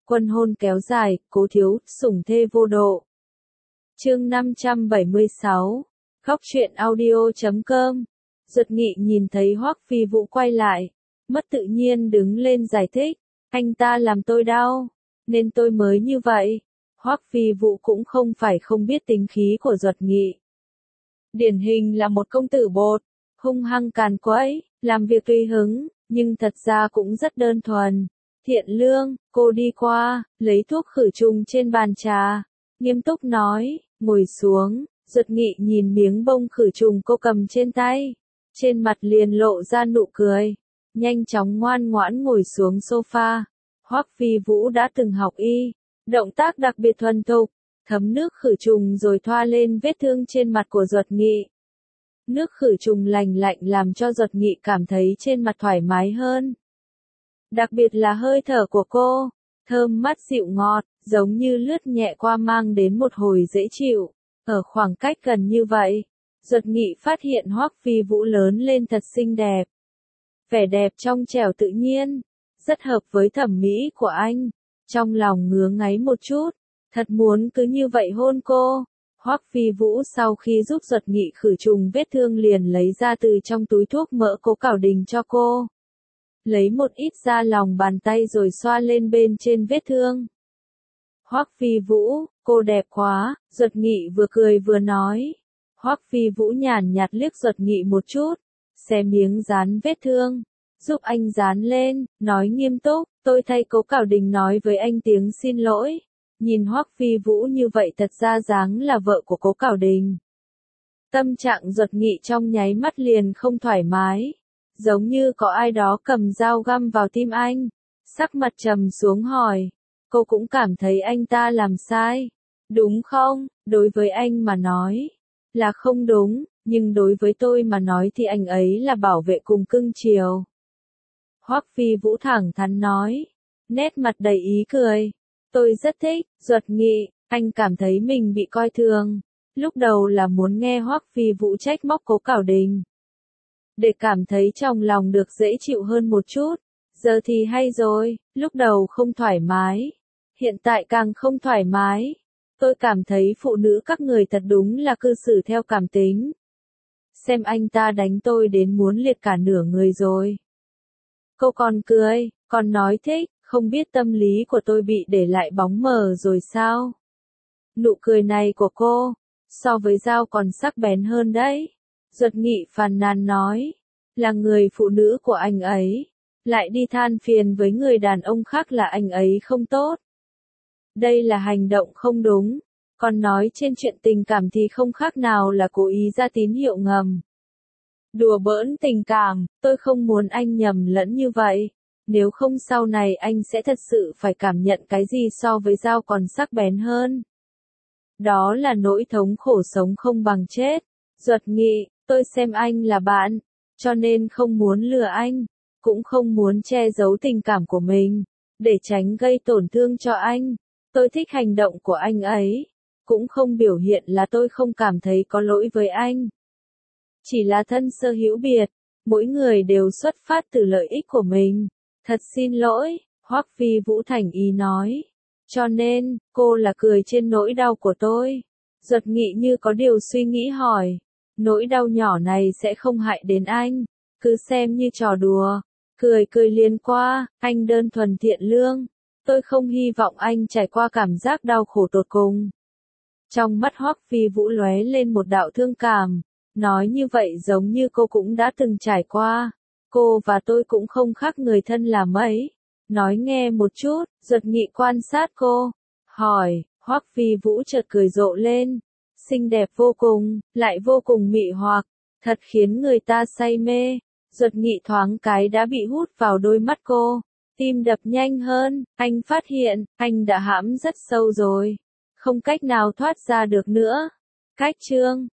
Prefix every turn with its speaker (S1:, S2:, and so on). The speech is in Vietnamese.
S1: Quân hôn kéo dài, cố thiếu, sủng thê vô độ. Chương 576. Góc truyện audio.com. Duật Nghị nhìn thấy Hoắc Phi Vũ quay lại, mất tự nhiên đứng lên giải thích, anh ta làm tôi đau, nên tôi mới như vậy. Hoắc Phi Vũ cũng không phải không biết tính khí của Duật Nghị. Điển hình là một công tử bột, hung hăng càn quấy, làm việc tùy hứng, nhưng thật ra cũng rất đơn thuần, thiện lương. Cô đi qua, lấy thuốc khử trùng trên bàn trà, nghiêm túc nói, ngồi xuống. Duật Nghị nhìn miếng bông khử trùng cô cầm trên tay, trên mặt liền lộ ra nụ cười, nhanh chóng ngoan ngoãn ngồi xuống sofa. Hoắc Phi Vũ đã từng học y, động tác đặc biệt thuần thục, thấm nước khử trùng rồi thoa lên vết thương trên mặt của Duật Nghị. Nước khử trùng lành lạnh làm cho Duật Nghị cảm thấy trên mặt thoải mái hơn. Đặc biệt là hơi thở của cô, thơm mát dịu ngọt, giống như lướt nhẹ qua mang đến một hồi dễ chịu. Ở khoảng cách gần như vậy, Duật Nghị phát hiện Hoắc Phi Vũ lớn lên thật xinh đẹp. Vẻ đẹp trong trẻo tự nhiên, rất hợp với thẩm mỹ của anh. Trong lòng ngứa ngáy một chút, thật muốn cứ như vậy hôn cô. Hoắc Phi Vũ sau khi giúp Duật Nghị khử trùng vết thương liền lấy ra từ trong túi thuốc mỡ Cố Cảo Đình cho cô. Lấy một ít ra lòng bàn tay rồi xoa lên bên trên vết thương. Hoắc Phi Vũ, cô đẹp quá, Duật Nghị vừa cười vừa nói. Hoắc Phi Vũ nhàn nhạt liếc Duật Nghị một chút, xé miếng dán vết thương, giúp anh dán lên, nói nghiêm túc, tôi thay Cố Cảo Đình nói với anh tiếng xin lỗi. Nhìn Hoắc Phi Vũ như vậy thật ra dáng là vợ của Cố Cảo Đình. Tâm trạng Duật Nghị trong nháy mắt liền không thoải mái, giống như có ai đó cầm dao găm vào tim anh. Sắc mặt trầm xuống hỏi, cô cũng cảm thấy anh ta làm sai, đúng không? Đối với anh mà nói là không đúng, nhưng đối với tôi mà nói thì anh ấy là bảo vệ cùng cưng chiều. Hoắc Phi Vũ thẳng thắn nói, nét mặt đầy ý cười. Tôi rất thích. Duật Nghị, anh cảm thấy mình bị coi thường. Lúc đầu là muốn nghe Hoắc Phi Vũ trách móc Cố Cảo Đình, để cảm thấy trong lòng được dễ chịu hơn một chút. Giờ thì hay rồi, lúc đầu không thoải mái, hiện tại càng không thoải mái. Tôi cảm thấy phụ nữ các người thật đúng là cư xử theo cảm tính. Xem anh ta đánh tôi đến muốn liệt cả nửa người rồi. Cô còn cười, còn nói thích, không biết tâm lý của tôi bị để lại bóng mờ rồi sao? Nụ cười này của cô, so với dao còn sắc bén hơn đấy. Duật Nghị phàn nàn nói, là người phụ nữ của anh ấy, lại đi than phiền với người đàn ông khác là anh ấy không tốt. Đây là hành động không đúng, còn nói trên chuyện tình cảm thì không khác nào là cố ý ra tín hiệu ngầm. Đùa bỡn tình cảm, tôi không muốn anh nhầm lẫn như vậy. Nếu không sau này anh sẽ thật sự phải cảm nhận cái gì so với dao còn sắc bén hơn. Đó là nỗi thống khổ sống không bằng chết. Duật Nghị, tôi xem anh là bạn, cho nên không muốn lừa anh, cũng không muốn che giấu tình cảm của mình, để tránh gây tổn thương cho anh. Tôi thích hành động của anh ấy, cũng không biểu hiện là tôi không cảm thấy có lỗi với anh. Chỉ là thân sơ hữu biệt, mỗi người đều xuất phát từ lợi ích của mình. Thật xin lỗi, Hoắc Phi Vũ thành ý nói. Cho nên, cô là cười trên nỗi đau của tôi. Duật Nghị như có điều suy nghĩ hỏi. Nỗi đau nhỏ này sẽ không hại đến anh. Cứ xem như trò đùa. Cười cười liền qua, anh đơn thuần thiện lương. Tôi không hy vọng anh trải qua cảm giác đau khổ tột cùng. Trong mắt Hoắc Phi Vũ lóe lên một đạo thương cảm. Nói như vậy giống như cô cũng đã từng trải qua. Cô và tôi cũng không khác người thân là mấy. Nói nghe một chút. Duật Nghị quan sát cô, hỏi. Hoắc Phi Vũ chợt cười rộ lên. Xinh đẹp vô cùng, lại vô cùng mị hoặc, thật khiến người ta say mê. Duật Nghị thoáng cái đã bị hút vào đôi mắt cô. Tim đập nhanh hơn, anh phát hiện, anh đã hãm rất sâu rồi. Không cách nào thoát ra được nữa. Cách chương